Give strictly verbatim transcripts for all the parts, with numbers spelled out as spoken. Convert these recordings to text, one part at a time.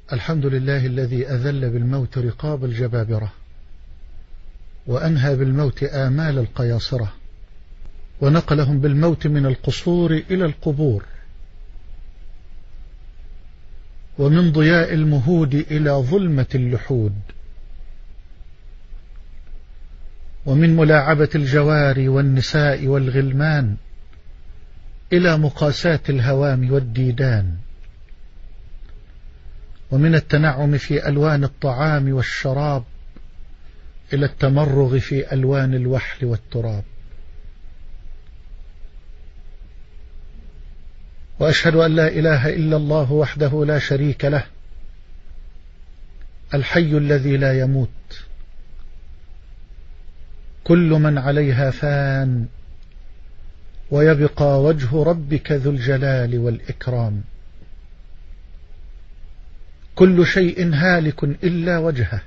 الحمد لله الذي أذل بالموت رقاب الجبابرة، وأنهى بالموت آمال القياصرة، ونقلهم بالموت من القصور إلى القبور، ومن ضياء المهود إلى ظلمة اللحود، ومن ملاعبة الجواري والنساء والغلمان إلى مقاساة الهوام والديدان، ومن التنعم في ألوان الطعام والشراب إلى التمرغ في ألوان الوحل والتراب. وأشهد أن لا إله إلا الله وحده لا شريك له، الحي الذي لا يموت، كل من عليها فان، ويبقى وجه ربك ذو الجلال والإكرام. كل شيء هالك إلا وجهه،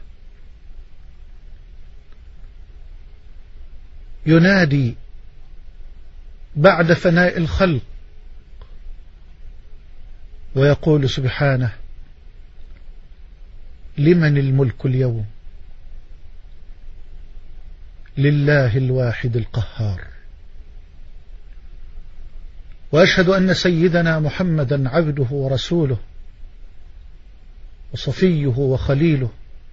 ينادي بعد فناء الخلق ويقول سبحانه: لمن الملك اليوم؟ لله الواحد القهار. وأشهد أن سيدنا محمدا عبده ورسوله وصفيه وخليله،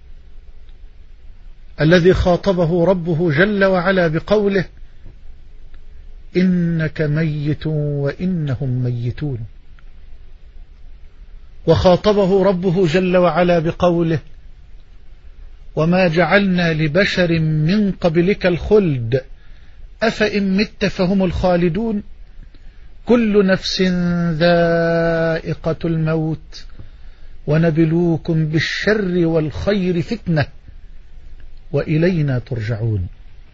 الذي خاطبه ربه جل وعلا بقوله: إنك ميت وإنهم ميتون. وخاطبه ربه جل وعلا بقوله: وما جعلنا لبشر من قبلك الخلد أفإن مت فهم الخالدون كل نفس ذائقة الموت ونبلوكم بالشر والخير فتنة وإلينا ترجعون.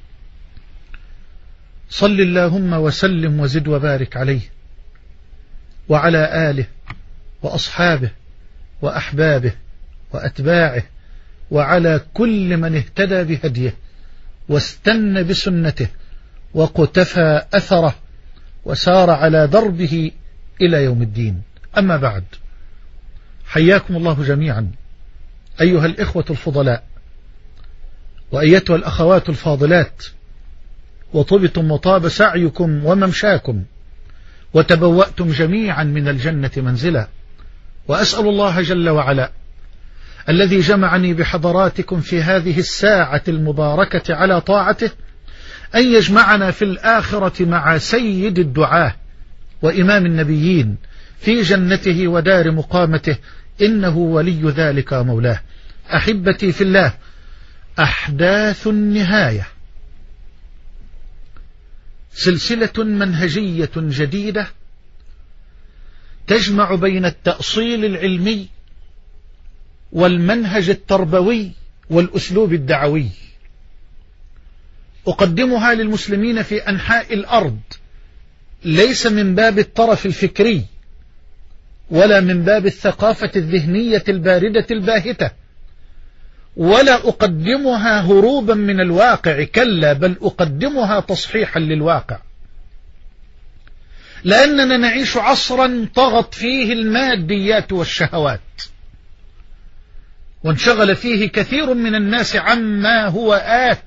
صل اللهم وسلم وزد وبارك عليه وعلى آله وأصحابه وأحبابه وأتباعه، وعلى كل من اهتدى بهديه واستنى بسنته وقتفى أثره وسار على دربه إلى يوم الدين. أما بعد، حياكم الله جميعا أيها الإخوة الفضلاء وأيتها الأخوات الفاضلات، وطبتم وطاب سعيكم وممشاكم، وتبوأتم جميعا من الجنة منزلا. وأسأل الله جل وعلا الذي جمعني بحضراتكم في هذه الساعة المباركة على طاعته أن يجمعنا في الآخرة مع سيد الدعاة وإمام النبيين في جنته ودار مقامته، إنه ولي ذلك مولاه. أحبتي في الله، أحداث النهاية سلسلة منهجية جديدة تجمع بين التأصيل العلمي والمنهج التربوي والأسلوب الدعوي، أقدمها للمسلمين في أنحاء الأرض، ليس من باب الطرف الفكري ولا من باب الثقافة الذهنية الباردة الباهتة، ولا أقدمها هروبا من الواقع، كلا، بل أقدمها تصحيحا للواقع، لأننا نعيش عصرا طغت فيه الماديات والشهوات، وانشغل فيه كثير من الناس عما هو آت،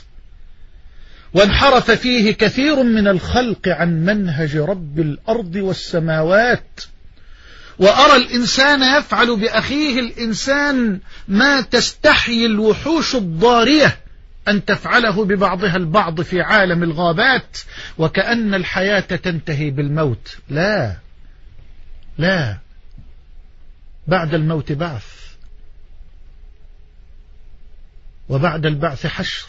وانحرف فيه كثير من الخلق عن منهج رب الأرض والسماوات. وأرى الإنسان يفعل بأخيه الإنسان ما تستحيي الوحوش الضارية أن تفعله ببعضها البعض في عالم الغابات، وكأن الحياة تنتهي بالموت. لا لا، بعد الموت بعث، وبعد البعث حشر،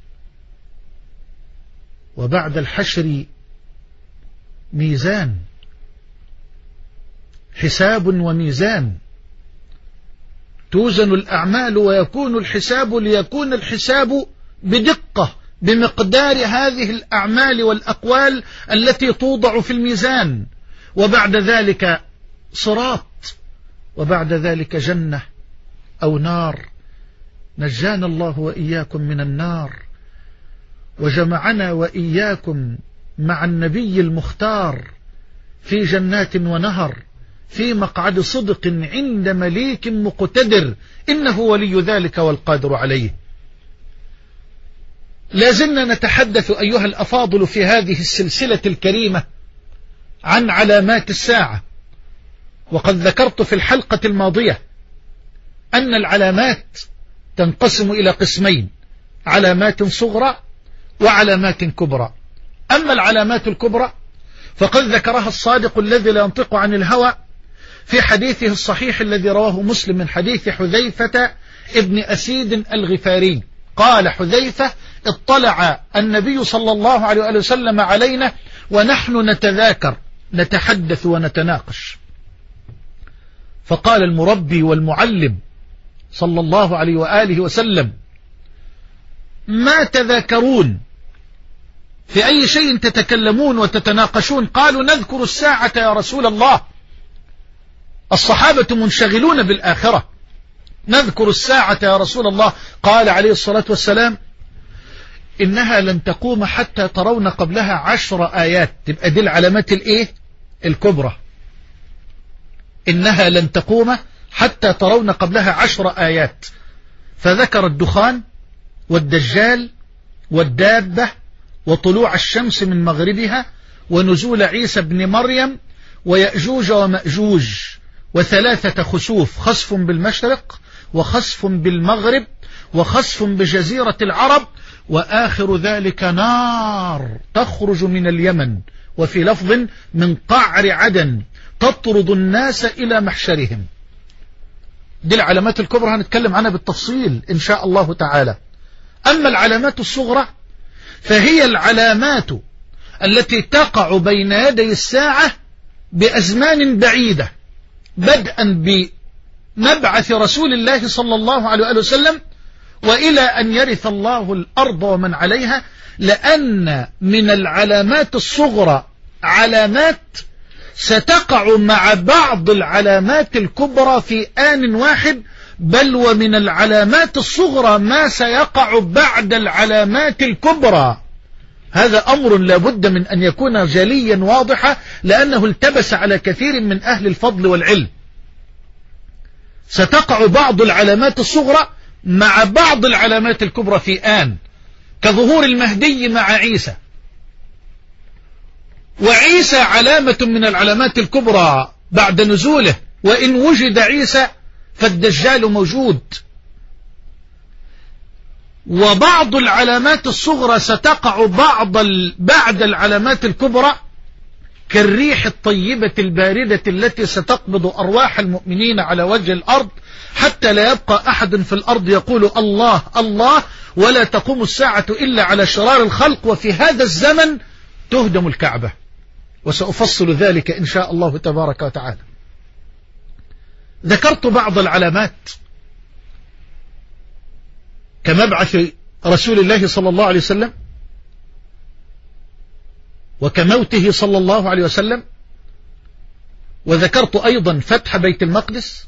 وبعد الحشر ميزان، حساب وميزان، توزن الأعمال ويكون الحساب، ليكون الحساب بدقة بمقدار هذه الأعمال والأقوال التي توضع في الميزان. وبعد ذلك صراط، وبعد ذلك جنة أو نار، نجانا الله وإياكم من النار، وجمعنا وإياكم مع النبي المختار في جنات ونهر في مقعد صدق عند مليك مقتدر إنه ولي ذلك والقادر عليه. لازلنا نتحدث أيها الأفاضل في هذه السلسلة الكريمة عن علامات الساعة، وقد ذكرت في الحلقة الماضية أن العلامات تنقسم إلى قسمين: علامات صغرى وعلامات كبرى. أما العلامات الكبرى فقد ذكرها الصادق الذي لا ينطق عن الهوى في حديثه الصحيح الذي رواه مسلم من حديث حذيفة ابن أسيد الغفاري. قال حذيفة: اطلع النبي صلى الله عليه وسلم علينا ونحن نتذاكر نتحدث ونتناقش، فقال المربي والمعلم صلى الله عليه وآله وسلم: ما تذاكرون؟ في أي شيء تتكلمون وتتناقشون؟ قالوا: نذكر الساعة يا رسول الله. الصحابة منشغلون بالآخرة. نذكر الساعة يا رسول الله. قال عليه الصلاة والسلام: إنها لن تقوم حتى ترون قبلها عشر آيات. تبقى دي العلامات الإيه؟ الكبرى. إنها لن تقوم حتى ترون قبلها عشر آيات، فذكر الدخان والدجال والدابة وطلوع الشمس من مغربها ونزول عيسى بن مريم ويأجوج ومأجوج وثلاثة خسوف: خسف بالمشرق وخسف بالمغرب وخسف بجزيرة العرب، وآخر ذلك نار تخرج من اليمن، وفي لفظ من قعر عدن تطرد الناس إلى محشرهم. دي العلامات الكبرى هنتكلم عنها بالتفصيل إن شاء الله تعالى. أما العلامات الصغرى فهي العلامات التي تقع بين يدي الساعة بأزمان بعيدة، بدءا بمبعث رسول الله صلى الله عليه وسلم وإلى أن يرث الله الأرض ومن عليها، لأن من العلامات الصغرى علامات ستقع مع بعض العلامات الكبرى في آن واحد، بل ومن العلامات الصغرى ما سيقع بعد العلامات الكبرى. هذا أمر لابد من أن يكون جليا واضحا، لأنه التبس على كثير من أهل الفضل والعلم. ستقع بعض العلامات الصغرى مع بعض العلامات الكبرى في آن، كظهور المهدي مع عيسى. وعيسى علامة من العلامات الكبرى بعد نزوله، وإن وجد عيسى فالدجال موجود. وبعض العلامات الصغرى ستقع بعض بعد العلامات الكبرى، كالريح الطيبة الباردة التي ستقبض أرواح المؤمنين على وجه الأرض حتى لا يبقى أحد في الأرض يقول الله الله، ولا تقوم الساعة إلا على شرار الخلق، وفي هذا الزمن تهدم الكعبة، وسأفصل ذلك إن شاء الله تبارك وتعالى. ذكرت بعض العلامات كمبعث رسول الله صلى الله عليه وسلم وكموته صلى الله عليه وسلم، وذكرت أيضا فتح بيت المقدس،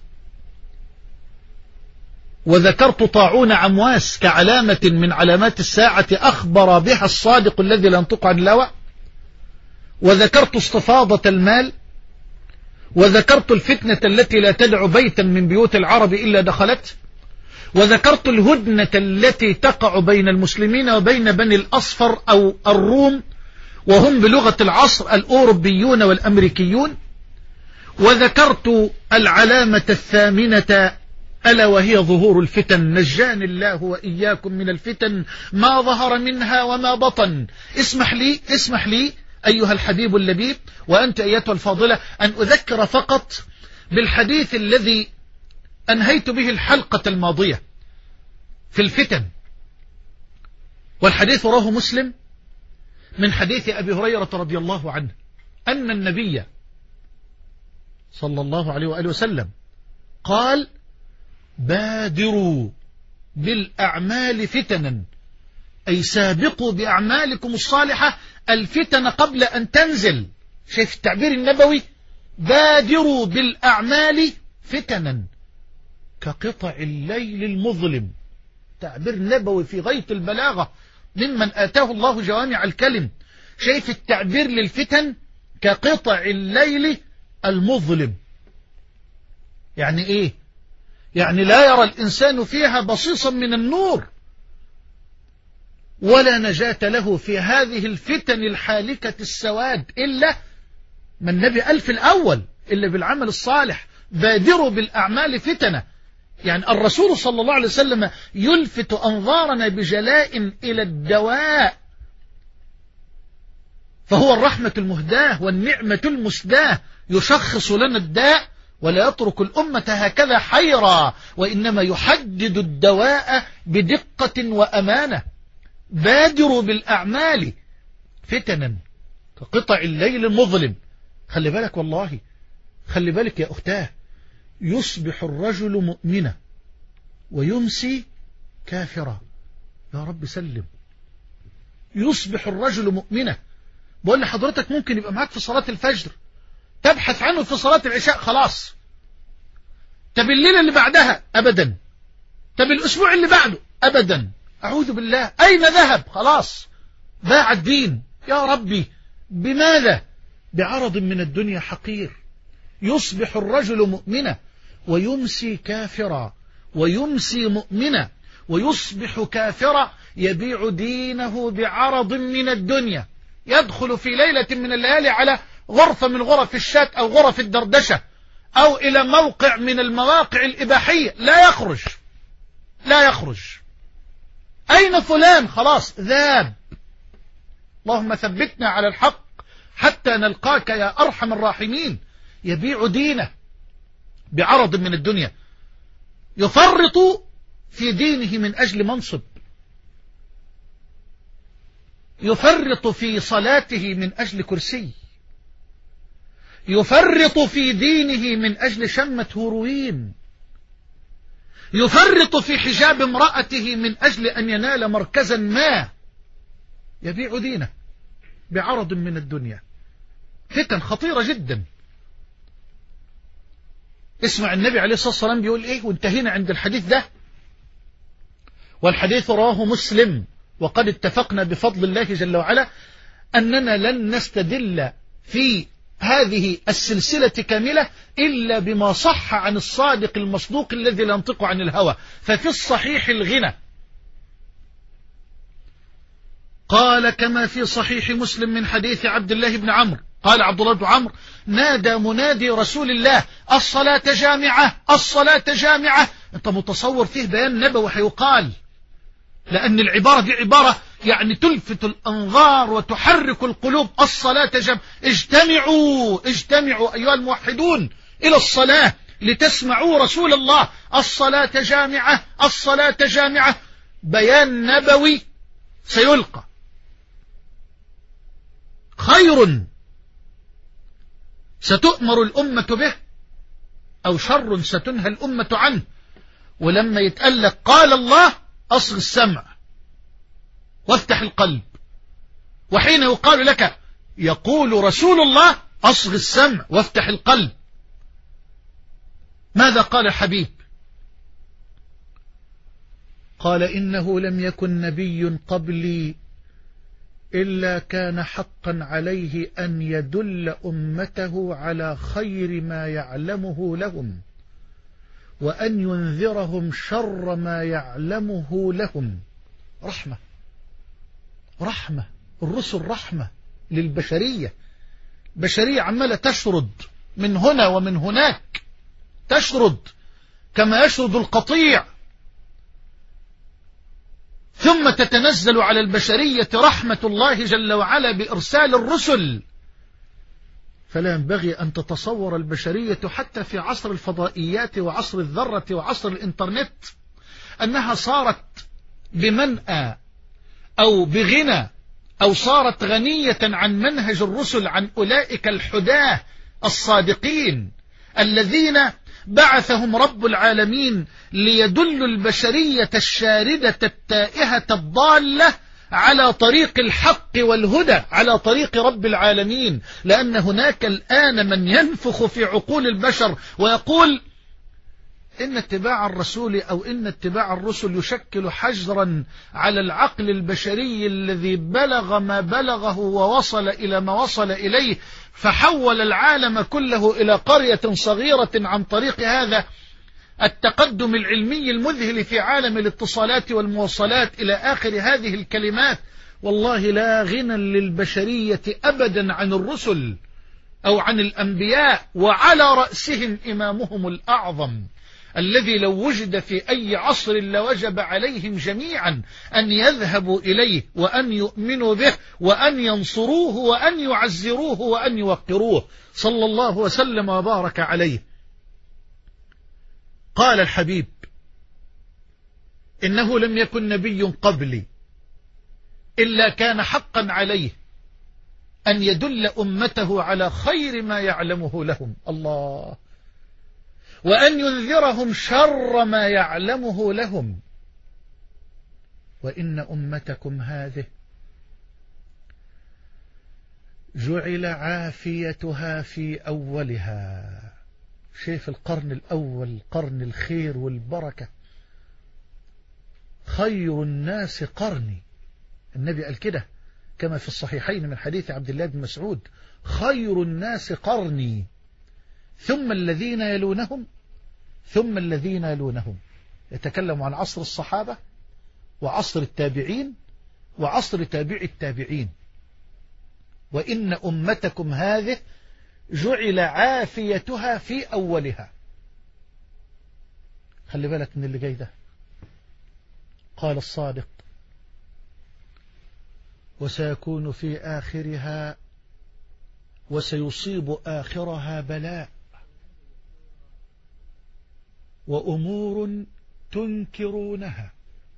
وذكرت طاعون عمواس كعلامة من علامات الساعة أخبر بها الصادق الذي لا ينطق عن الهوى، وذكرت استفاضة المال، وذكرت الفتنة التي لا تدع بيتا من بيوت العرب إلا دخلت، وذكرت الهدنة التي تقع بين المسلمين وبين بني الأصفر أو الروم، وهم بلغة العصر الأوروبيون والأمريكيون، وذكرت العلامة الثامنة ألا وهي ظهور الفتن. نجاني الله وإياكم من الفتن ما ظهر منها وما بطن. اسمح لي اسمح لي أيها الحبيب اللبيب وأنت أيتها الفاضلة أن أذكر فقط بالحديث الذي أنهيت به الحلقة الماضية في الفتن، والحديث رواه مسلم من حديث أبي هريرة رضي الله عنه أن النبي صلى الله عليه وآله وسلم قال: بادروا بالأعمال فتنا، أي سابقوا بأعمالكم الصالحة الفتن قبل أن تنزل. شايف التعبير النبوي؟ بادروا بالأعمال فتنا كقطع الليل المظلم. تعبير نبوي في غاية البلاغة ممن آتاه الله جوامع الكلم. شايف التعبير للفتن؟ كقطع الليل المظلم. يعني إيه؟ يعني لا يرى الإنسان فيها بصيصا من النور، ولا نجاة له في هذه الفتن الحالكة السواد إلا ما النبي قال في الأول إلا بالعمل الصالح، بادروا بالأعمال فتنة. يعني الرسول صلى الله عليه وسلم يلفت أنظارنا بجلاء إلى الدواء، فهو الرحمة المهداة والنعمة المسداة، يشخص لنا الداء ولا يترك الأمة هكذا حيرا، وإنما يحدد الدواء بدقة وأمانة. بادروا بالأعمال فتنا كقطع الليل المظلم. خلي بالك والله، خلي بالك يا أختاه، يصبح الرجل مؤمنا ويمسي كافرا. يا رب سلم. يصبح الرجل مؤمنا، بقول لحضرتك ممكن يبقى معاك في صلاة الفجر تبحث عنه في صلاة العشاء خلاص. طب الليلة اللي بعدها أبدا، طب الأسبوع اللي بعده أبدا، أعوذ بالله، أين ذهب؟ خلاص باع الدين. يا ربي بماذا؟ بعرض من الدنيا حقير. يصبح الرجل مؤمنا ويمسي كافرا، ويمسي مؤمنا ويصبح كافرا، يبيع دينه بعرض من الدنيا. يدخل في ليلة من الليالي على غرفة من غرف الشات أو غرف الدردشة أو إلى موقع من المواقع الإباحية، لا يخرج لا يخرج. أين فلان؟ خلاص ذاب. اللهم ثبتنا على الحق حتى نلقاك يا أرحم الراحمين. يبيع دينه بعرض من الدنيا، يفرط في دينه من أجل منصب، يفرط في صلاته من أجل كرسي، يفرط في دينه من أجل شمة هيروين، يفرط في حجاب امرأته من أجل أن ينال مركزا ما. يبيع دينه بعرض من الدنيا. فتن خطيرة جدا. اسمع النبي عليه الصلاة والسلام بيقول ايه، وانتهينا عند الحديث ده، والحديث رواه مسلم، وقد اتفقنا بفضل الله جل وعلا أننا لن نستدل في هذه السلسلة كاملة إلا بما صح عن الصادق المصدوق الذي لا ينطق عن الهوى. ففي الصحيح الغنى، قال كما في صحيح مسلم من حديث عبد الله بن عمرو قال عبد الله بن عمرو: نادى منادي رسول الله الصلاة جامعة الصلاة جامعة. انت متصور فيه بيان نبوي هيقال، لأن العبارة دي عبارة يعني تلفت الأنظار وتحرك القلوب. الصلاة جامعة، اجتمعوا اجتمعوا أيها الموحدون إلى الصلاة لتسمعوا رسول الله. الصلاة جامعة الصلاة جامعة. بيان نبوي سيلقى، خير ستؤمر الأمة به أو شر ستنهى الأمة عنه. ولما يتقلق قال الله أصغ السمع وافتح القلب، وحين يقال لك يقول رسول الله أصغ السمع وافتح القلب، ماذا قال الحبيب؟ قال: إنه لم يكن نبي قبلي إلا كان حقا عليه أن يدل أمته على خير ما يعلمه لهم، وأن ينذرهم شر ما يعلمه لهم. رحمة رحمة الرسل رحمة للبشرية. بشرية عمالة تشرد من هنا ومن هناك، تشرد كما يشرد القطيع، ثم تتنزل على البشرية رحمة الله جل وعلا بإرسال الرسل. فلا ينبغي أن تتصور البشرية حتى في عصر الفضائيات وعصر الذرة وعصر الإنترنت أنها صارت بمنأى أو بغنى أو صارت غنية عن منهج الرسل، عن أولئك الحداة الصادقين الذين بعثهم رب العالمين ليدلوا البشرية الشاردة التائهة الضالة على طريق الحق والهدى، على طريق رب العالمين. لأن هناك الآن من ينفخ في عقول البشر ويقول إن اتباع الرسول أو إن اتباع الرسل يشكل حجرا على العقل البشري الذي بلغ ما بلغه ووصل إلى ما وصل إليه، فحول العالم كله إلى قرية صغيرة عن طريق هذا التقدم العلمي المذهل في عالم الاتصالات والمواصلات إلى آخر هذه الكلمات. والله لا غنى للبشرية أبدا عن الرسل أو عن الأنبياء، وعلى رأسهم إمامهم الأعظم الذي لو وجد في أي عصر لوجب عليهم جميعا أن يذهبوا إليه وأن يؤمنوا به وأن ينصروه وأن يعزروه وأن يوقروه صلى الله وسلم وبارك عليه. قال الحبيب: إنه لم يكن نبي قبلي إلا كان حقا عليه أن يدل أمته على خير ما يعلمه لهم، الله، وأن ينذرهم شر ما يعلمه لهم. وإن أمتكم هذه جعل عافيتها في أولها. شايف القرن الأول قرن الخير والبركة، خير الناس قرني، النبي قال كده كما في الصحيحين من حديث عبد الله بن مسعود: خير الناس قرني ثم الذين يلونهم ثم الذين يلونهم. يتكلم عن عصر الصحابة وعصر التابعين وعصر تابع التابعين. وإن أمتكم هذه جعل عافيتها في أولها. خلي بالك من اللي جاي ده. قال الصادق: وسيكون في آخرها وسيصيب آخرها بلاء وأمور تنكرونها.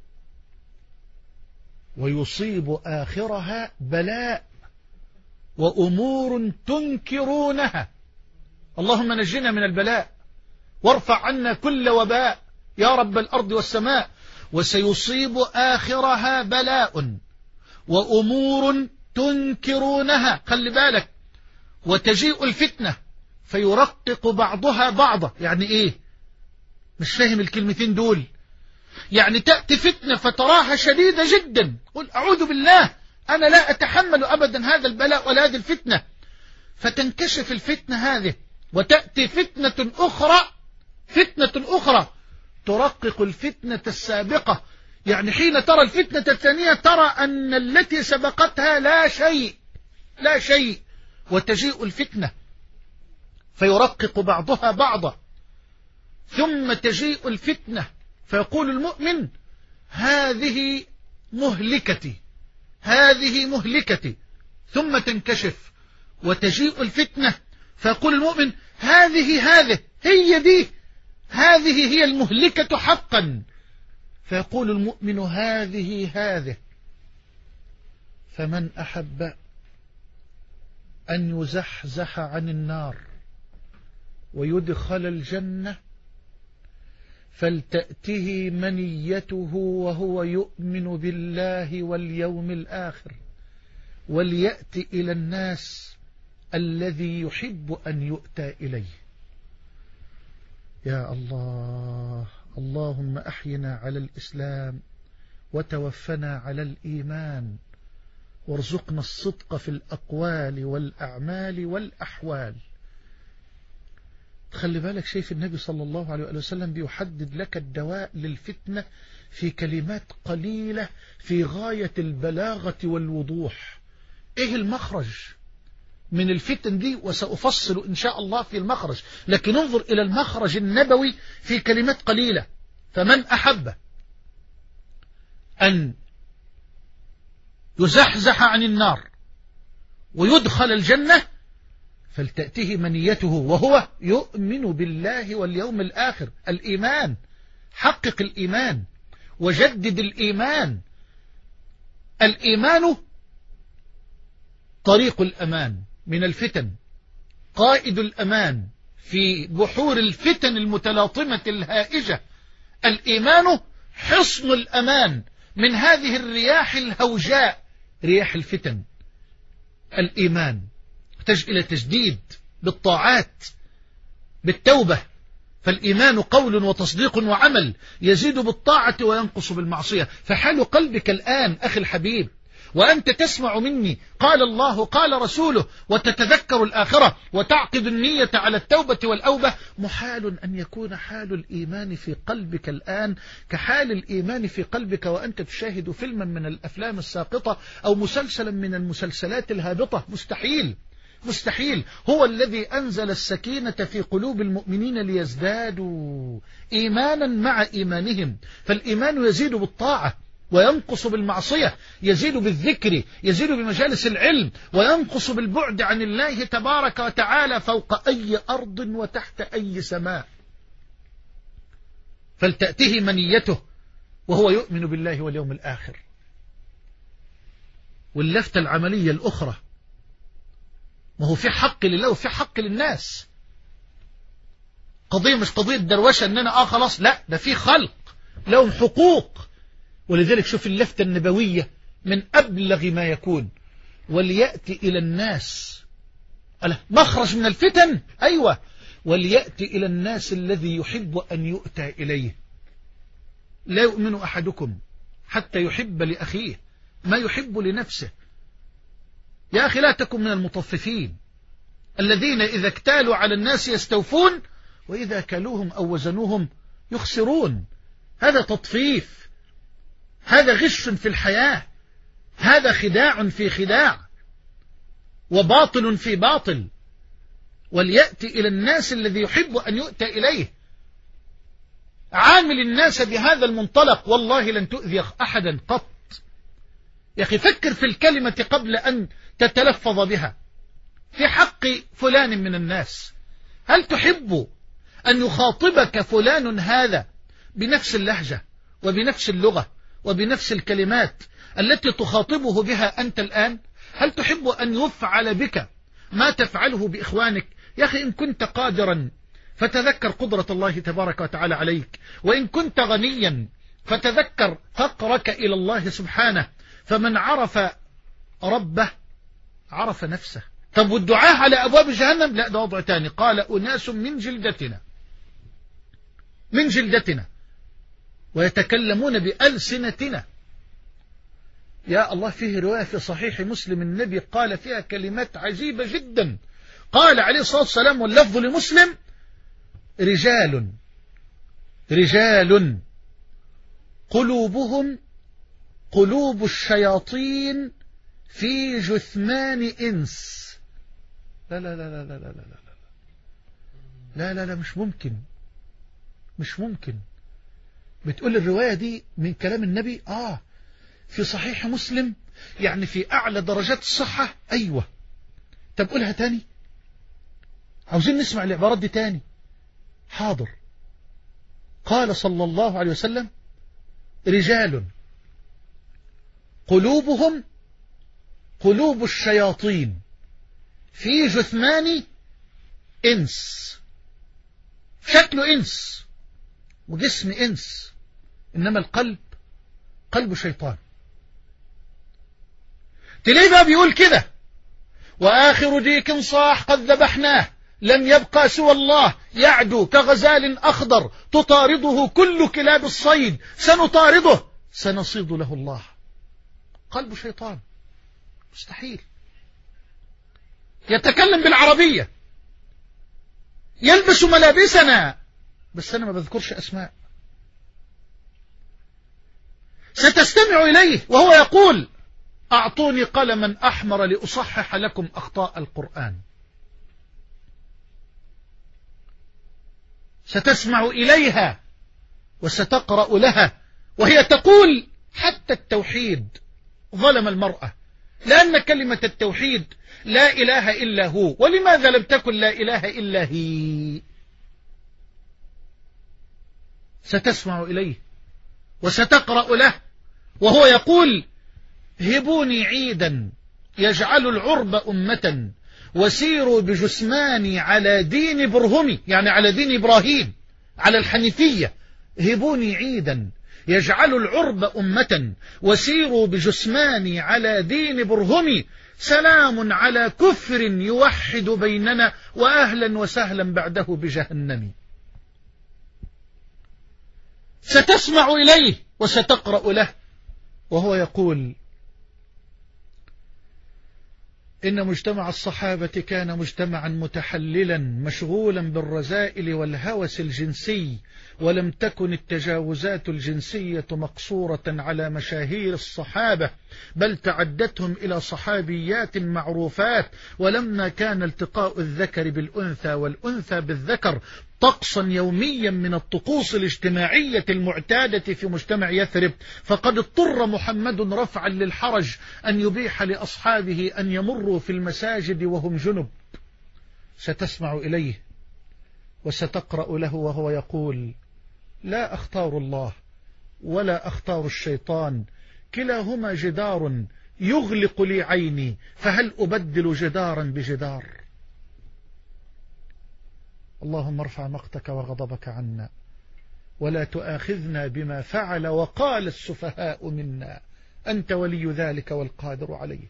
ويصيب آخرها بلاء وأمور تنكرونها. اللهم نجنا من البلاء وارفع عنا كل وباء يا رب الأرض والسماء. وسيصيب آخرها بلاء وأمور تنكرونها. خلي بالك. وتجيء الفتنة فيرقق بعضها بعضا. يعني إيه؟ مش فاهم الكلمتين دول. يعني تأتي فتنة فتراها شديدة جدا، قل أعوذ بالله أنا لا أتحمل أبدا هذا البلاء ولا هذه الفتنة، فتنكشف الفتنة هذه وتأتي فتنة أخرى فتنة أخرى ترقق الفتنة السابقة. يعني حين ترى الفتنة الثانية ترى أن التي سبقتها لا شيء لا شيء وتجيء الفتنة فيرقق بعضها بعضا. ثم تجيء الفتنة فيقول المؤمن: هذه مهلكتي هذه مهلكتي. ثم تنكشف وتجيء الفتنة فيقول المؤمن: هذه هذه هي دي هذه هي المهلكة حقا. فيقول المؤمن: هذه هذه. فمن أحب أن يزحزح عن النار ويدخل الجنة فلتأته منيته وهو يؤمن بالله واليوم الآخر وليأت إلى الناس الذي يحب أن يؤتى إليه. يا الله، اللهم أحينا على الإسلام وتوفنا على الإيمان وارزقنا الصدق في الأقوال والأعمال والأحوال. خلي بالك، شايف النبي صلى الله عليه وسلم بيحدد لك الدواء للفتنة في كلمات قليلة في غاية البلاغة والوضوح. ايه المخرج من الفتن دي؟ وسأفصل إن شاء الله في المخرج، لكن انظر إلى المخرج النبوي في كلمات قليلة. فمن أحب أن يزحزح عن النار ويدخل الجنة فلتأته منيته وهو يؤمن بالله واليوم الآخر. الإيمان، حقق الإيمان وجدد الإيمان. الإيمان طريق الأمان من الفتن، قائد الأمان في بحور الفتن المتلاطمة الهائجة. الإيمان حصن الأمان من هذه الرياح الهوجاء، رياح الفتن. الإيمان يحتاج إلى تجديد بالطاعات بالتوبة. فالإيمان قول وتصديق وعمل، يزيد بالطاعة وينقص بالمعصية. فحال قلبك الآن أخي الحبيب وأنت تسمع مني قال الله قال رسوله وتتذكر الآخرة وتعقد النية على التوبة والأوبة، محال أن يكون حال الإيمان في قلبك الآن كحال الإيمان في قلبك وأنت تشاهد فيلما من الأفلام الساقطة أو مسلسلا من المسلسلات الهابطة. مستحيل مستحيل. هو الذي أنزل السكينة في قلوب المؤمنين ليزدادوا إيمانا مع إيمانهم، فالإيمان يزيد بالطاعة وينقص بالمعصية، يزيد بالذكر، يزيد بمجالس العلم، وينقص بالبعد عن الله تبارك وتعالى فوق أي أرض وتحت أي سماء. فلتأته منيته وهو يؤمن بالله واليوم الآخر. واللفتة العملية الأخرى، ما هو في حق لله وفي حق للناس. قضية مش قضية دروشة ان انا اه خلاص، لا، ده في خلق لهم حقوق. ولذلك شوف اللفتة النبوية من أبلغ ما يكون، وليأتي إلى الناس مخرج من الفتن. أيوة، وليأتي إلى الناس الذي يحب أن يؤتى إليه. لا يؤمن أحدكم حتى يحب لأخيه ما يحب لنفسه. يا أخي لا تكن من المطففين الذين إذا اكتالوا على الناس يستوفون وإذا كلوهم أو وزنوهم يخسرون. هذا تطفيف، هذا غش في الحياة، هذا خداع في خداع وباطل في باطل. وليأتي إلى الناس الذي يحب أن يؤتى إليه. عامل الناس بهذا المنطلق والله لن تؤذي أحدا قط. يا أخي فكر في الكلمة قبل أن تتلفظ بها في حق فلان من الناس. هل تحب أن يخاطبك فلان هذا بنفس اللهجة وبنفس اللغة وبنفس الكلمات التي تخاطبه بها أنت الآن؟ هل تحب أن يفعل بك ما تفعله بإخوانك؟ يا أخي إن كنت قادرا فتذكر قدرة الله تبارك وتعالى عليك، وإن كنت غنيا فتذكر فقرك إلى الله سبحانه. فمن عرف ربه عرف نفسه. طب والدعاء على أبواب جهنم؟ لا، ده وضع تاني. قال أناس من جلدتنا من جلدتنا ويتكلمون بألسنتنا. يا الله، فيه رواية في صحيح مسلم النبي قال فيها كلمات عجيبة جدا. قال عليه الصلاة والسلام واللفظ لمسلم: رجال رجال قلوبهم قلوب الشياطين في جثمان إنس. لا لا لا لا لا لا لا لا لا لا لا مش ممكن مش ممكن. بتقول الرواية دي من كلام النبي؟ آه في صحيح مسلم، يعني في أعلى درجات الصحة. أيوة. طب قولها تاني، عاوزين نسمع العبارات دي تاني. حاضر. قال صلى الله عليه وسلم: رجال قلوبهم قلوب الشياطين في جثمان إنس. شكله إنس وجسم إنس، إنما القلب قلب شيطان. تلاقيه بقى بيقول كده: وآخر ديك صاح قد ذبحناه لم يبقى سوى الله يعدو كغزال أخضر تطارده كل كلاب الصيد سنطارده سنصيد له الله. قلب شيطان. مستحيل. يتكلم بالعربية، يلبس ملابسنا، بس أنا ما بذكرش أسماء. ستستمع إليه وهو يقول: أعطوني قلما أحمر لأصحح لكم أخطاء القرآن. ستسمع إليها وستقرأ لها وهي تقول: حتى التوحيد ظلم المرأة، لأن كلمة التوحيد لا إله إلا هو، ولماذا لم تكن لا إله إلا هي؟ ستسمع إليه وستقرأ له وهو يقول: هبوني عيدا يجعل العرب أمة وسيروا بجسماني على دين برهمي، يعني على دين إبراهيم، على الحنيفية. هبوني عيدا يجعل العرب أمة وسيروا بجسماني على دين برهمي، سلام على كفر يوحد بيننا وأهلا وسهلا بعده بجهنم. ستسمع إليه وستقرأ له وهو يقول: إن مجتمع الصحابة كان مجتمعا متحللا مشغولا بالرذائل والهوس الجنسي، ولم تكن التجاوزات الجنسية مقصورة على مشاهير الصحابة، بل تعدتهم إلى صحابيات معروفات، ولما كان التقاء الذكر بالأنثى والأنثى بالذكر طقسا يوميا من الطقوس الاجتماعية المعتادة في مجتمع يثرب، فقد اضطر محمد رفعا للحرج أن يبيح لأصحابه أن يمروا في المساجد وهم جنب. ستسمع إليه وستقرأ له وهو يقول: لا أختار الله ولا أختار الشيطان، كلاهما جدار يغلق لي عيني، فهل أبدل جدارا بجدار؟ اللهم ارفع مقتك وغضبك عنا، ولا تؤاخذنا بما فعل وقال السفهاء منا، أنت ولي ذلك والقادر عليه.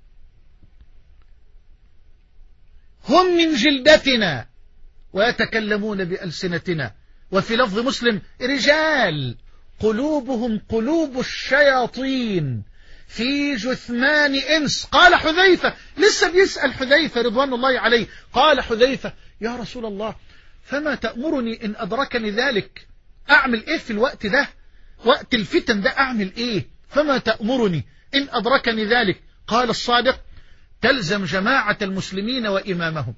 هم من جلدتنا ويتكلمون بألسنتنا، وفي لفظ مسلم: رجال قلوبهم قلوب الشياطين في جثمان إنس. قال حذيفة، لسه بيسأل حذيفة رضوان الله عليه، قال حذيفة: يا رسول الله، فما تأمرني إن أدركني ذلك؟ أعمل إيه في الوقت ده، وقت الفتن ده أعمل إيه؟ فما تأمرني إن أدركني ذلك؟ قال الصادق: تلزم جماعة المسلمين وإمامهم.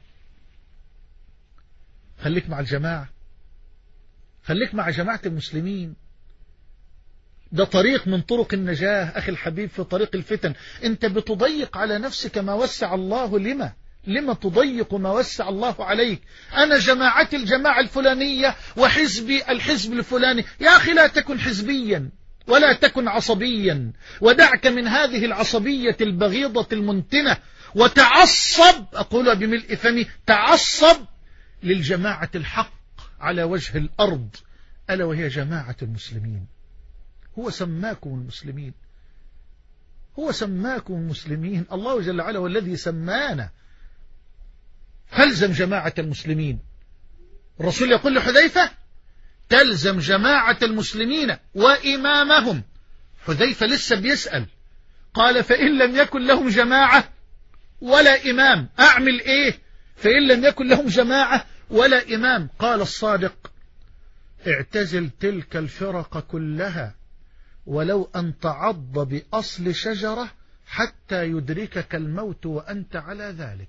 خليك مع الجماعة، خليك مع جماعة المسلمين، ده طريق من طرق النجاة أخي الحبيب في طريق الفتن. أنت بتضيق على نفسك ما وسع الله، لما لما تضيق ما وسع الله عليك؟ أنا جماعتي الجماعة الفلانية وحزبي الحزب الفلاني. يا أخي لا تكن حزبيا ولا تكن عصبيا، ودعك من هذه العصبية البغيضة المنتنة، وتعصب، أقولها بملء فمي، تعصب للجماعة الحق على وجه الأرض، ألا وهي جماعة المسلمين. هو سماكم المسلمين، هو سماكم المسلمين، الله جل وعلا هو الذي سمانا. فالزم جماعة المسلمين. الرسول يقول لحذيفة: تلزم جماعة المسلمين وإمامهم. حذيفة لسه بيسأل، قال: فإن لم يكن لهم جماعة ولا إمام أعمل إيه؟ فإن لم يكن لهم جماعة ولا إمام، قال الصادق: اعتزل تلك الفرق كلها ولو أن تعض بأصل شجرة حتى يدركك الموت وأنت على ذلك.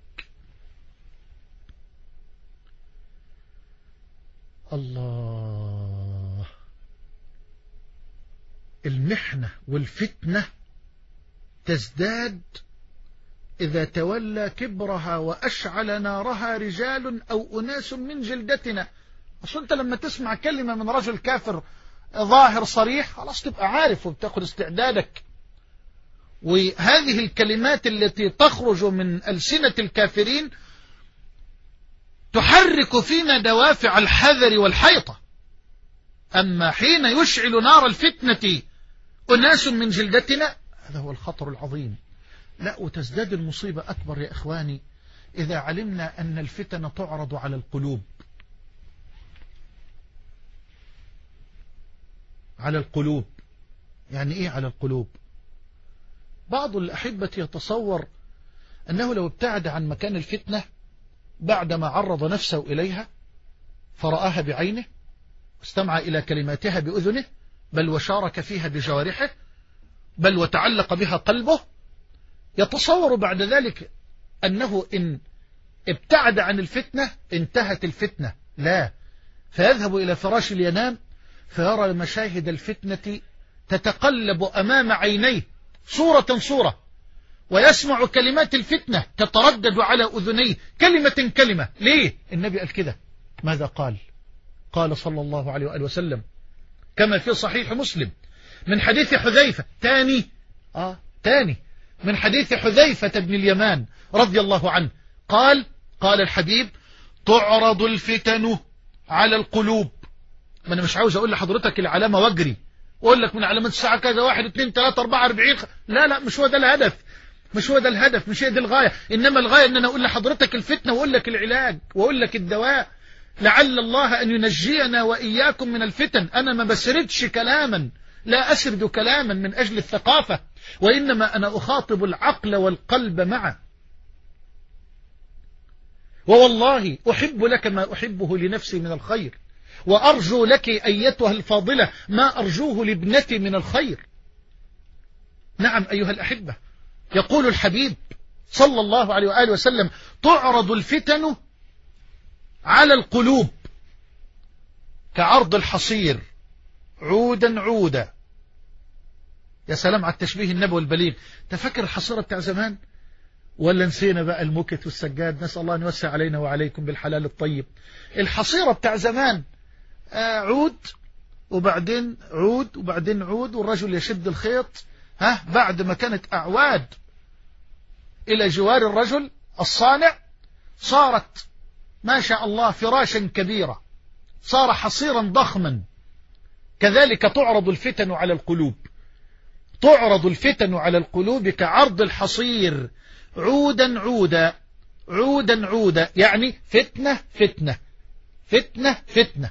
الله، المحنة والفتنة تزداد إذا تولى كبرها وأشعل نارها رجال أو أناس من جلدتنا. أصل أنت لما تسمع كلمة من رجل كافر ظاهر صريح خلاص تبقى عارف وبتاخد استعدادك. وهذه الكلمات التي تخرج من ألسنة الكافرين تحرك فينا دوافع الحذر والحيطة. أما حين يشعل نار الفتنة أناس من جلدتنا، هذا هو الخطر العظيم. لا، وتزداد المصيبة أكبر يا إخواني إذا علمنا أن الفتن تعرض على القلوب، على القلوب. يعني إيه على القلوب؟ بعض الأحبة يتصور أنه لو ابتعد عن مكان الفتنة بعدما عرض نفسه إليها فرآها بعينه واستمع إلى كلماتها بأذنه، بل وشارك فيها بجوارحه، بل وتعلق بها قلبه، يتصور بعد ذلك أنه إن ابتعد عن الفتنة انتهت الفتنة. لا، فيذهب إلى فراش الينام فيرى مشاهد الفتنة تتقلب أمام عينيه صورة صورة، ويسمع كلمات الفتنة تتردد على أذنيه كلمة كلمة. ليه؟ النبي قال كده. ماذا قال؟ قال صلى الله عليه وآله وسلم كما في صحيح مسلم من حديث حذيفة، تاني آه تاني من حديث حذيفة بن اليمان رضي الله عنه، قال قال الحبيب: تعرض الفتن على القلوب. ما أنا مش عاوز أقول لحضرتك العلامة واجري وأقول لك من علامات الساعة كذا واحد اثنين ثلاثة أربعة أربعين. لا لا، مش هو ده الهدف، مش هو ده الهدف، مش هي دي الغاية. إنما الغاية أن أنا أقول لحضرتك الفتنة وأقول لك العلاج وأقول لك الدواء، لعل الله أن ينجينا وإياكم من الفتن. أنا ما بسردش كلاما، لا أسرد كلاما من أجل الثقافة، وإنما أنا أخاطب العقل والقلب معه. ووالله أحب لك ما أحبه لنفسي من الخير، وأرجو لك أيتها الفاضلة ما أرجوه لابنتي من الخير. نعم أيها الأحبة، يقول الحبيب صلى الله عليه وآله وسلم: تعرض الفتن على القلوب كعرض الحصير عودا عودا. يا سلام على التشبيه النبوي البليغ. تفكر الحصيرة بتاع زمان ولا نسينا بقى الموكت والسجاد؟ نسأل الله أن يوسع علينا وعليكم بالحلال الطيب. الحصيرة بتاع زمان آه عود وبعدين عود وبعدين عود، والرجل يشد الخيط ها بعد ما كانت أعواد إلى جوار الرجل الصانع صارت ما شاء الله فراشا كبيرة، صار حصيرا ضخما. كذلك تعرض الفتن على القلوب، تعرض الفتن على القلوب كعرض الحصير عودا عودا عودا عودا، يعني فتنة فتنة فتنة فتنة.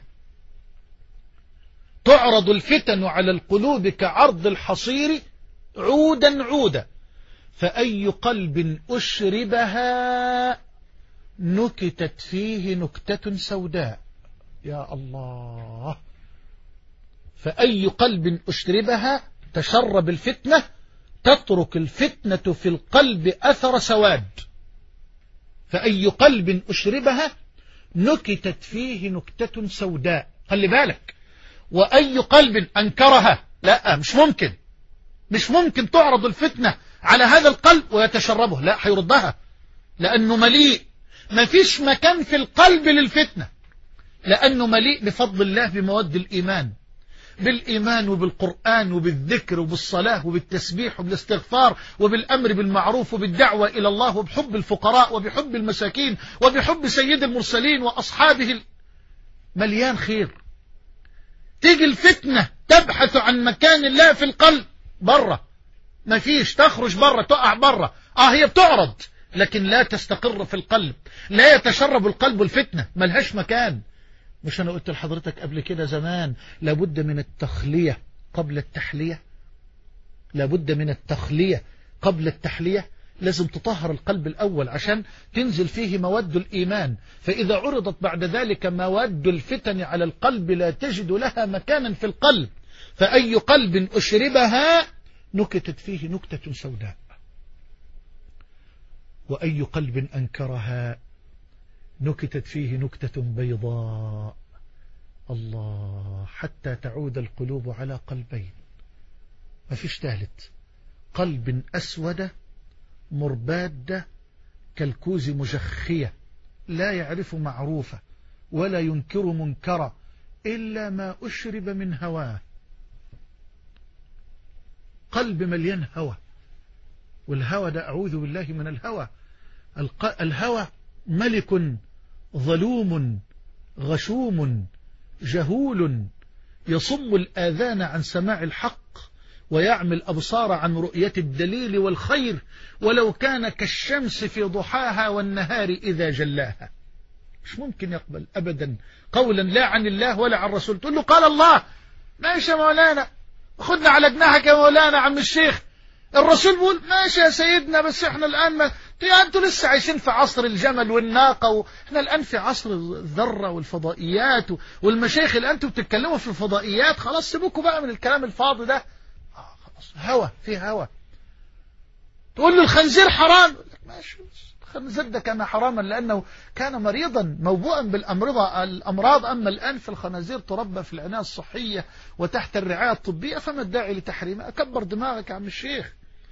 تعرض الفتن على القلوب كعرض الحصير عودا عودا، فأي قلب أشربها نكتت فيه نكتة سوداء. يا الله، فأي قلب أشربها تشرب الفتنة تترك الفتنة في القلب أثر سواد. فأي قلب أشربها نكتت فيه نكتة سوداء. خلي بالك، وأي قلب أنكرها، لا مش ممكن، مش ممكن تعرض الفتنة على هذا القلب ويتشربه، لا هيردها لأنه مليء. ما فيش مكان في القلب للفتنة لأنه مليء بفضل الله بمواد الإيمان، بالإيمان وبالقرآن وبالذكر وبالصلاة وبالتسبيح وبالاستغفار وبالأمر بالمعروف وبالدعوة إلى الله وبحب الفقراء وبحب المساكين وبحب سيد المرسلين وأصحابه. مليان خير. تيجي الفتنة تبحث عن مكان الله في القلب، برة ما فيش، تخرج برة، تقع برة. آه هي بتعرض لكن لا تستقر في القلب، لا يتشرب القلب الفتنة، ملهاش مكان. مش أنا قلت لحضرتك قبل كده زمان لابد من التخلية قبل التحلية؟ لابد من التخلية قبل التحلية. لازم تطهر القلب الأول عشان تنزل فيه مواد الإيمان، فإذا عرضت بعد ذلك مواد الفتن على القلب لا تجد لها مكانا في القلب. فأي قلب أشربها نكتت فيه نكتة سوداء، وأي قلب أنكرها نكتت فيه نكتة بيضاء. الله، حتى تعود القلوب على قلبين، ما فيش ثالث. قلب أسود مرباد كالكوز مجخية لا يعرف معروفة ولا ينكر منكرا إلا ما أشرب من هواه. قلب مليان هوى، والهوى ده أعوذ بالله من الهوى. الهوى ملك ظلوم غشوم جهول يصم الآذان عن سماع الحق ويعمي الأبصار عن رؤية الدليل والخير، ولو كان كالشمس في ضحاها والنهار إذا جلاها. مش ممكن يقبل أبدا قولا لا عن الله ولا عن رسول. تقول له قال الله، ماشي يا مولانا، خدنا على جناحك يا مولانا عم الشيخ. الرسول بيقول ماشي يا سيدنا، بس احنا الآن ما... انتوا لسه عايشين في عصر الجمل والناقة، واحنا الآن في عصر الذرة والفضائيات والمشايخ. الآن انتوا بتتكلموا في الفضائيات، خلاص سيبوكوا بقى من الكلام الفاضي ده. آه خلاص، هوى في هوى. تقول له الخنزير حرام، ماشي، الخنزير ده كان حراما لأنه كان مريضا موبوءا بالأمراض الأمراض. أما الآن في الخنازير تربى في العناية الصحية وتحت الرعاية الطبية، فما الداعي لتحريمها؟ أكبر دماغك يا عم الشيخ.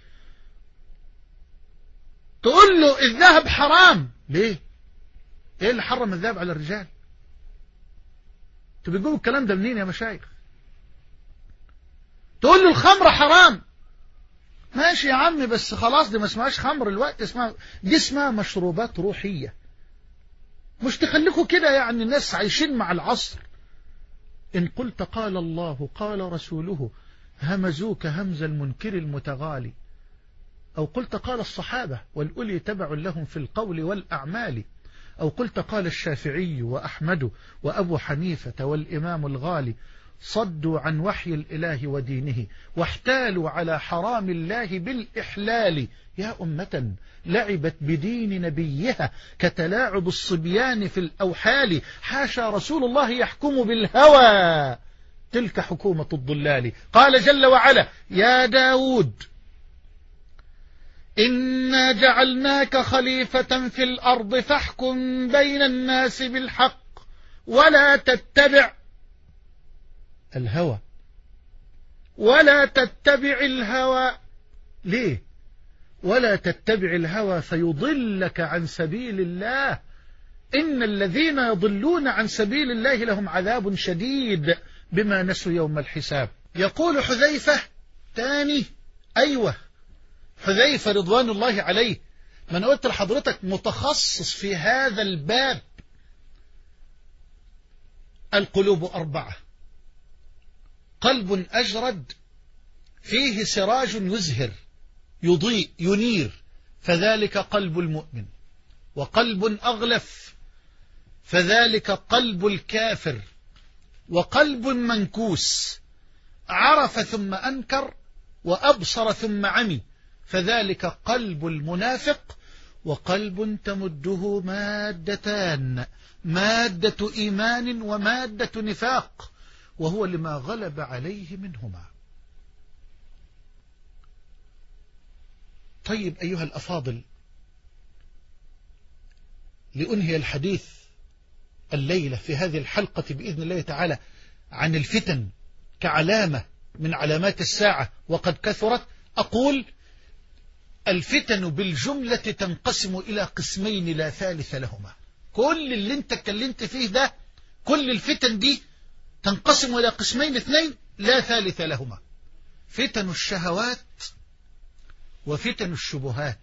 تقول له الذهب حرام، ليه؟ ايه اللي حرم الذهب على الرجال؟ انتوا بتجيبوا الكلام ده منين يا مشايخ؟ تقول له الخمر حرام، ماشي يا عمي، بس خلاص دي ما اسمهاش خمر الوقت، اسمها دي اسمها مشروبات روحية. مش تخليكوا كده يعني الناس عايشين مع العصر. إن قلت قال الله قال رسوله همزوك همز المنكر المتغالي، أو قلت قال الصحابة والأولي تبع لهم في القول والأعمال، أو قلت قال الشافعي وأحمد وأبو حنيفة والإمام الغالي، صدوا عن وحي الإله ودينه واحتالوا على حرام الله بالإحلال. يا أمة لعبت بدين نبيها كتلاعب الصبيان في الأوحال. حاشا رسول الله يحكم بالهوى، تلك حكومة الضلال. قال جل وعلا: يا داود إنا جعلناك خليفة في الأرض فاحكم بين الناس بالحق ولا تتبع الهوى ولا تتبع الهوى. ليه؟ ولا تتبع الهوى فيضلك عن سبيل الله. إن الذين يضلون عن سبيل الله لهم عذاب شديد بما نسوا يوم الحساب. يقول حذيفة تاني، أيوة حذيفة رضوان الله عليه، من قلت لحضرتك متخصص في هذا الباب. القلوب أربعة: قلب أجرد فيه سراج يزهر يضيء ينير فذلك قلب المؤمن، وقلب أغلف فذلك قلب الكافر، وقلب منكوس عرف ثم أنكر وأبصر ثم عمي فذلك قلب المنافق، وقلب تمده مادتان: مادة إيمان ومادة نفاق، وهو لما غلب عليه منهما. طيب أيها الأفاضل، لأنهي الحديث الليلة في هذه الحلقة بإذن الله تعالى عن الفتن كعلامة من علامات الساعة وقد كثرت، أقول: الفتن بالجملة تنقسم إلى قسمين لا ثالث لهما. كل اللي انت اتكلمت فيه ده، كل الفتن دي تنقسم إلى قسمين اثنين لا ثالث لهما: فتن الشهوات وفتن الشبهات.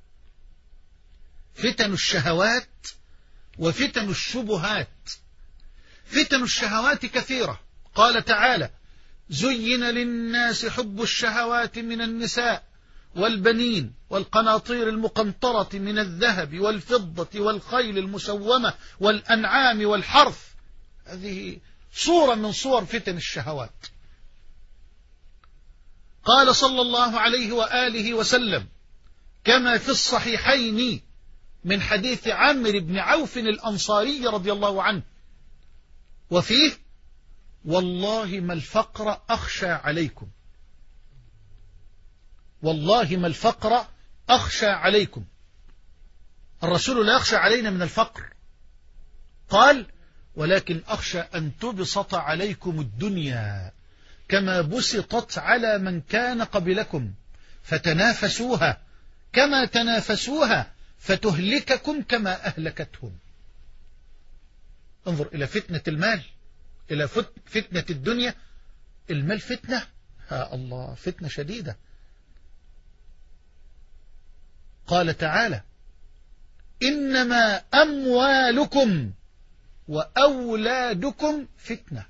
فتن الشهوات وفتن الشبهات. فتن الشهوات كثيرة. قال تعالى: زين للناس حب الشهوات من النساء والبنين والقناطير المقنطرة من الذهب والفضة والخيل المسومة والأنعام والحرث. هذه صورة من صور فتن الشهوات. قال صلى الله عليه وآله وسلم كما في الصحيحين من حديث عمرو بن عوف الأنصاري رضي الله عنه، وفيه: والله ما الفقر أخشى عليكم، والله ما الفقر أخشى عليكم. الرسول لا يخشى علينا من الفقر، قال: ولكن أخشى أن تبسط عليكم الدنيا كما بسطت على من كان قبلكم فتنافسوها كما تنافسوها فتهلككم كما أهلكتهم. انظر إلى فتنة المال، إلى فتنة الدنيا. المال فتنة، ها الله، فتنة شديدة. قال تعالى: إنما أموالكم وأولادكم فتنة.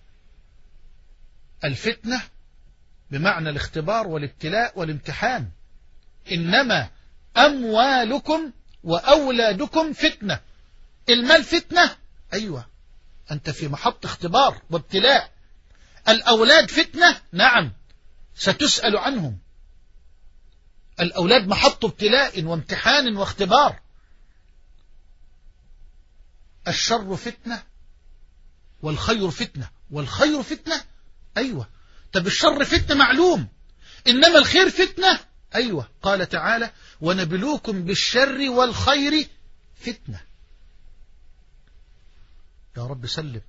الفتنة بمعنى الاختبار والابتلاء والامتحان. إنما أموالكم وأولادكم فتنة. المال فتنة، أيوة، أنت في محط اختبار وابتلاء. الأولاد فتنة، نعم، ستسأل عنهم. الأولاد محط ابتلاء وامتحان واختبار. الشر فتنة والخير فتنة. والخير فتنة، أيوة. طب الشر فتنة معلوم، إنما الخير فتنة، أيوة. قال تعالى: ونبلوكم بالشر والخير فتنة. يا رب سلم.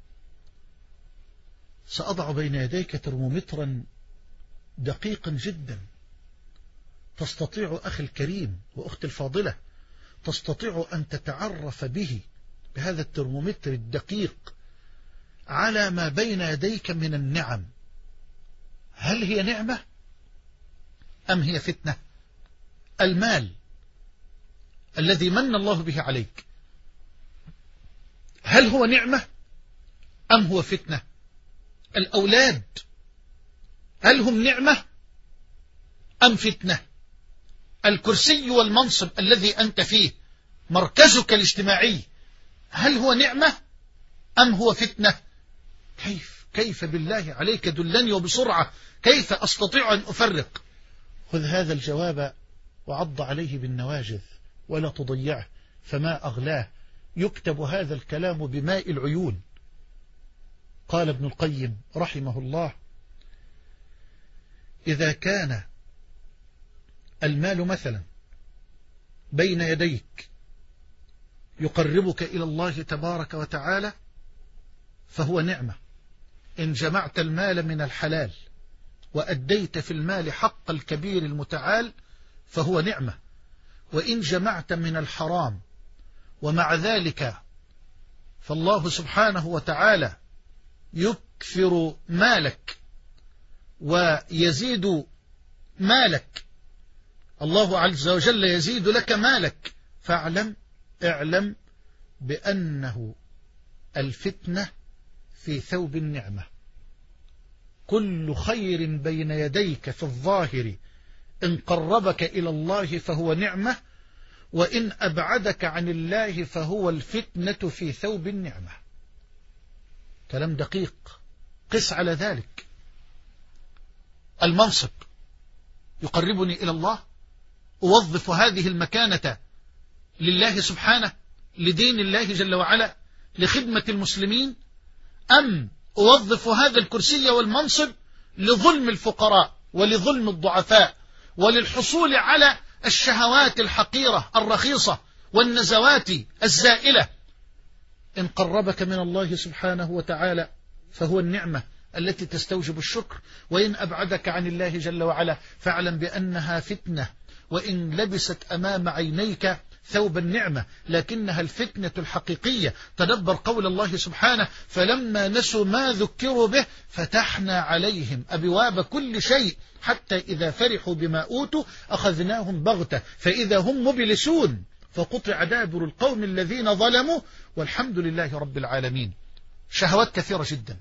سأضع بين يديك ترمومترا دقيقا جدا، تستطيع أخي الكريم وأختي الفاضلة، تستطيع أن تتعرف به بهذا الترمومتر الدقيق على ما بين يديك من النعم. هل هي نعمة أم هي فتنة؟ المال الذي من الله به عليك، هل هو نعمة أم هو فتنة؟ الأولاد هل هم نعمة أم فتنة؟ الكرسي والمنصب الذي أنت فيه، مركزك الاجتماعي، هل هو نعمة أم هو فتنة؟ كيف كيف بالله عليك دلني وبسرعة، كيف أستطيع أن أفرق؟ خذ هذا الجواب وعض عليه بالنواجذ ولا تضيعه، فما أغلاه، يكتب هذا الكلام بماء العيون. قال ابن القيم رحمه الله: إذا كان المال مثلا بين يديك يقربك إلى الله تبارك وتعالى فهو نعمة، إن جمعت المال من الحلال وأديت في المال حق الكبير المتعال فهو نعمة، وإن جمعت من الحرام ومع ذلك فالله سبحانه وتعالى يكثر مالك ويزيد مالك، الله عز وجل يزيد لك مالك، فاعلم اعلم بأنه الفتنة في ثوب النعمة. كل خير بين يديك في الظاهر إن قربك إلى الله فهو نعمة، وإن أبعدك عن الله فهو الفتنة في ثوب النعمة. كلام دقيق. قس على ذلك. المنصب يقربني إلى الله، أوظف هذه المكانة لله سبحانه، لدين الله جل وعلا، لخدمة المسلمين، أم أوظف هذا الكرسي والمنصب لظلم الفقراء ولظلم الضعفاء وللحصول على الشهوات الحقيرة الرخيصة والنزوات الزائلة؟ إن قربك من الله سبحانه وتعالى فهو النعمة التي تستوجب الشكر، وإن أبعدك عن الله جل وعلا فاعلم بأنها فتنة، وإن لبست أمام عينيك ثوب النعمة لكنها الفتنة الحقيقية. تدبر قول الله سبحانه: فلما نسوا ما ذكروا به فتحنا عليهم أبواب كل شيء حتى إذا فرحوا بما أوتوا أخذناهم بغتة فإذا هم مبلسون فقطع دابر القوم الذين ظلموا والحمد لله رب العالمين. شهوات كثيرة جدا،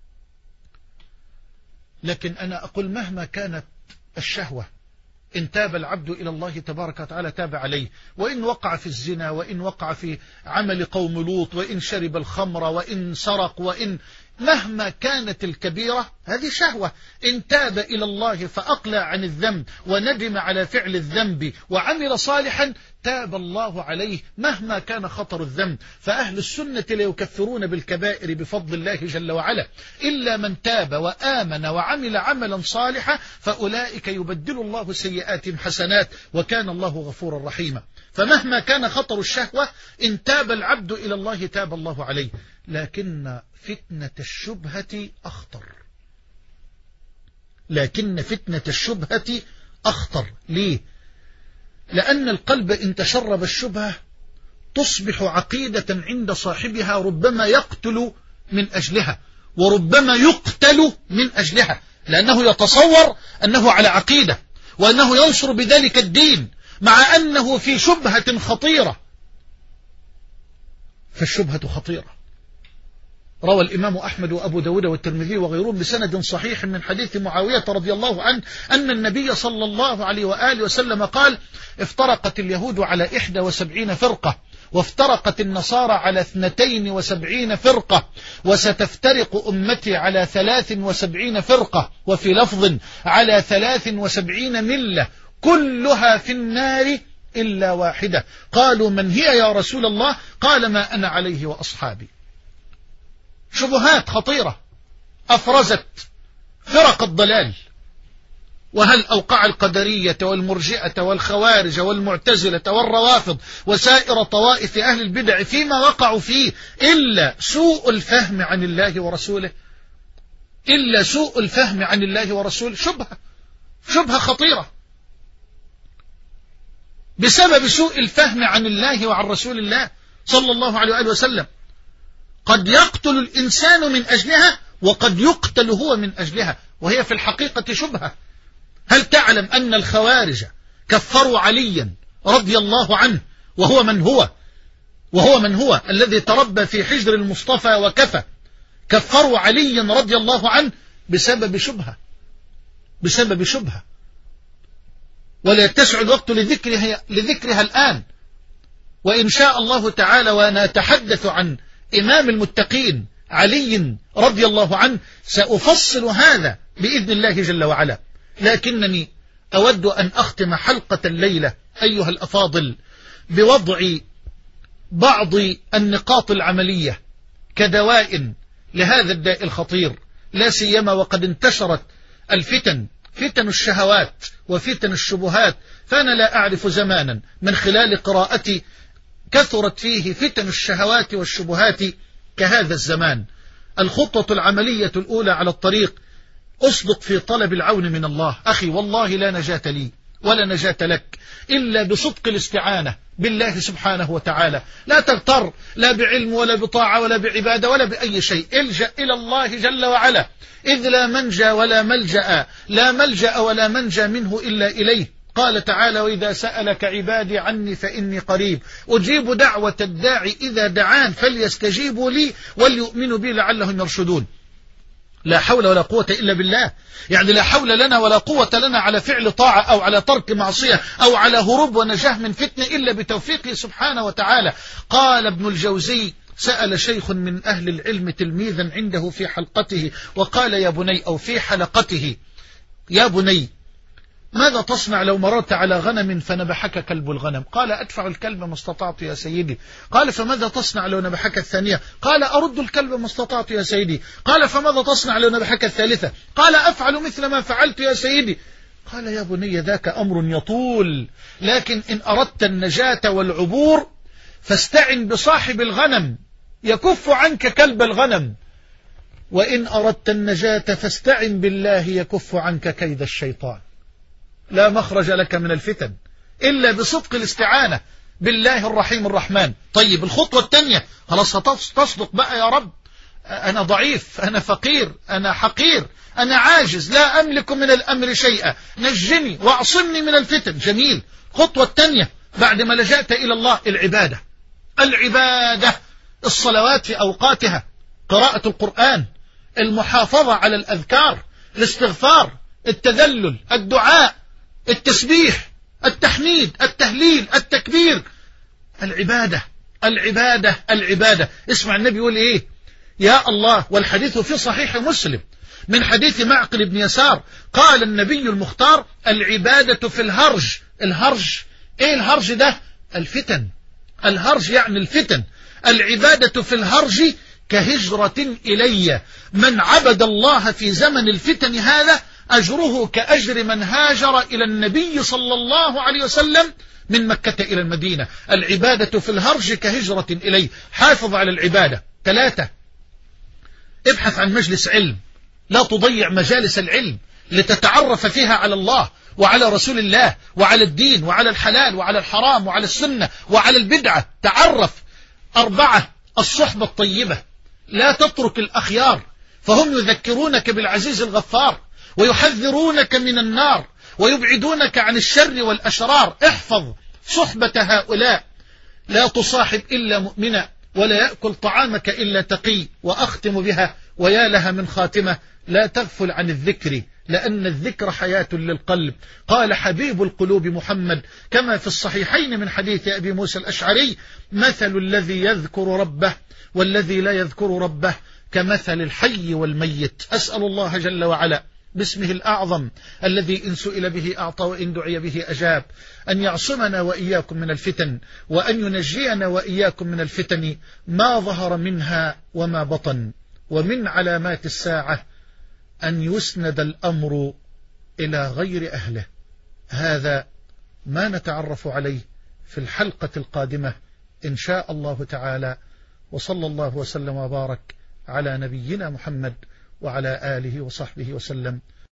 لكن أنا أقول مهما كانت الشهوة إن تاب العبد إلى الله تبارك وتعالى تاب عليه، وإن وقع في الزنا، وإن وقع في عمل قوم لوط، وإن شرب الخمر، وإن سرق، وإن مهما كانت الكبيرة هذه شهوة، إن تاب إلى الله فأقلع عن الذنب وندم على فعل الذنب وعمل صالحا تاب الله عليه مهما كان خطر الذنب. فأهل السنة لا يكفرون بالكبائر بفضل الله جل وعلا، إلا من تاب وآمن وعمل عملا صالحا فأولئك يبدل الله سيئاتهم حسنات وكان الله غفورا رحيما. فمهما كان خطر الشهوة إن تاب العبد إلى الله تاب الله عليه، لكن فتنة الشبهة أخطر. لكن فتنة الشبهة أخطر. ليه؟ لأن القلب إن تشرب الشبهة تصبح عقيدة عند صاحبها، ربما يقتل من أجلها وربما يقتل من أجلها، لأنه يتصور أنه على عقيدة وأنه ينصر بذلك الدين مع أنه في شبهة خطيرة. فالشبهة خطيرة. روى الإمام أحمد وأبو داود والترمذي وغيرهم بسند صحيح من حديث معاوية رضي الله عنه أن النبي صلى الله عليه وآله وسلم قال: افترقت اليهود على إحدى وسبعين فرقة، وافترقت النصارى على اثنتين وسبعين فرقة، وستفترق أمتي على ثلاث وسبعين فرقة، وفي لفظ على ثلاث وسبعين ملة كلها في النار إلا واحدة. قالوا: من هي يا رسول الله؟ قال: ما أنا عليه وأصحابي. شبهات خطيرة أفرزت فرق الضلال. وهل أوقع القدرية والمرجئة والخوارج والمعتزلة والروافض وسائر طوائف أهل البدع فيما وقعوا فيه إلا سوء الفهم عن الله ورسوله؟ إلا سوء الفهم عن الله ورسوله. شبهة شبهة خطيرة بسبب سوء الفهم عن الله وعن رسول الله صلى الله عليه وآله وسلم. قد يقتل الإنسان من أجلها وقد يقتل هو من أجلها، وهي في الحقيقة شبهة. هل تعلم أن الخوارج كفروا عليا رضي الله عنه وهو من هو وهو من هو الذي تربى في حجر المصطفى وكفى؟ كفروا عليا رضي الله عنه بسبب شبهة بسبب شبهة ولا يتسع الوقت لذكرها, لذكرها الآن. وإن شاء الله تعالى وأنا أتحدث عن إمام المتقين علي رضي الله عنه. سأفصل هذا بإذن الله جل وعلا، لكنني أود أن أختم حلقة الليلة أيها الأفاضل بوضع بعض النقاط العملية كدواء لهذا الداء الخطير، لا سيما وقد انتشرت الفتن، فتن الشهوات وفتن الشبهات. فأنا لا أعرف زمانا من خلال قراءتي كثرت فيه فتن الشهوات والشبهات كهذا الزمان. الخطة العملية الأولى على الطريق: أصدق في طلب العون من الله. أخي والله لا نجاة لي ولا نجاة لك إلا بصدق الاستعانة بالله سبحانه وتعالى. لا تغتر لا بعلم ولا بطاعة ولا بعبادة ولا بأي شيء، الجأ إلى الله جل وعلا، إذ لا منجى ولا ملجأ لا ملجأ ولا منجى منه إلا إليه. قال تعالى: وإذا سألك عبادي عني فإني قريب أجيب دعوة الداعي إذا دعان فليستجيبوا لي وليؤمنوا بي لعلهم يرشدون. لا حول ولا قوة إلا بالله، يعني لا حول لنا ولا قوة لنا على فعل طاعة أو على ترك معصية أو على هروب ونجاه من فتنة إلا بتوفيقه سبحانه وتعالى. قال ابن الجوزي: سأل شيخ من أهل العلم تلميذا عنده في حلقته وقال: يا بني، أو في حلقته: يا بني، ماذا تصنع لو مررت على غنم فنبحك كلب الغنم؟ قال: أدفع الكلب ما استطعت يا سيدي. قال: فماذا تصنع لو نبحك الثانية؟ قال: أرد الكلب ما استطعت يا سيدي. قال: فماذا تصنع لو نبحك الثالثة؟ قال: أفعل مثل ما فعلت يا سيدي. قال: يا بني، ذاك أمر يطول، لكن إن أردت النجاة والعبور فاستعن بصاحب الغنم يكف عنك كلب الغنم، وإن أردت النجاة فاستعن بالله يكف عنك كيد الشيطان. لا مخرج لك من الفتن إلا بصدق الاستعانة بالله الرحيم الرحمن. طيب، الخطوة الثانية: خلاص تصدق بقى يا رب، أنا ضعيف، أنا فقير، أنا حقير، أنا عاجز، لا أملك من الأمر شيئا، نجني واعصمني من الفتن. جميل. الخطوة الثانية بعد ما لجأت إلى الله: العبادة. العبادة، الصلوات في أوقاتها، قراءة القرآن، المحافظة على الأذكار، الاستغفار، التذلل، الدعاء، التسبيح، التحميد، التهليل، التكبير. العبادة العبادة العبادة. اسمع النبي يقول إيه: يا الله. والحديث في صحيح مسلم من حديث معقل بن يسار قال النبي المختار: العبادة في الهرج. الهرج إيه الهرج ده؟ الفتن. الهرج يعني الفتن. العبادة في الهرج كهجرة إلي. من عبد الله في زمن الفتن هذا أجره كأجر من هاجر إلى النبي صلى الله عليه وسلم من مكة إلى المدينة. العبادة في الهرج كهجرة إليه. حافظ على العبادة. ثلاثة: ابحث عن مجلس علم، لا تضيع مجالس العلم لتتعرف فيها على الله وعلى رسول الله وعلى الدين وعلى الحلال وعلى الحرام وعلى السنة وعلى البدعة. تعرف. أربعة: الصحبة الطيبة، لا تترك الأخيار فهم يذكرونك بالعزيز الغفار ويحذرونك من النار ويبعدونك عن الشر والأشرار. احفظ صحبة هؤلاء. لا تصاحب إلا مؤمنا ولا يأكل طعامك إلا تقي. وأختم بها: ويا لها من خاتمة: لا تغفل عن الذكر لأن الذكر حياة للقلب. قال حبيب القلوب محمد كما في الصحيحين من حديث أبي موسى الأشعري: مثل الذي يذكر ربه والذي لا يذكر ربه كمثل الحي والميت. أسأل الله جل وعلا باسمه الأعظم الذي إن سئل به أعطى وإن دعي به أجاب أن يعصمنا وإياكم من الفتن، وأن ينجينا وإياكم من الفتن ما ظهر منها وما بطن. ومن علامات الساعة أن يسند الأمر إلى غير أهله. هذا ما نتعرف عليه في الحلقة القادمة إن شاء الله تعالى. وصلى الله وسلم وبارك على نبينا محمد وعلى آله وصحبه وسلم.